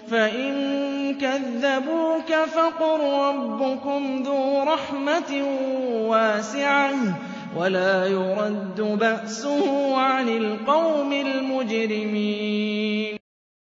فَإِن كَذَّبُوكَ فَقُل رَّبُّكُمْ ذُو رَحْمَةٍ وَاسِعَةٍ وَلَا يُرَدُّ بَأْسُهُ عَنِ الْقَوْمِ الْمُجْرِمِينَ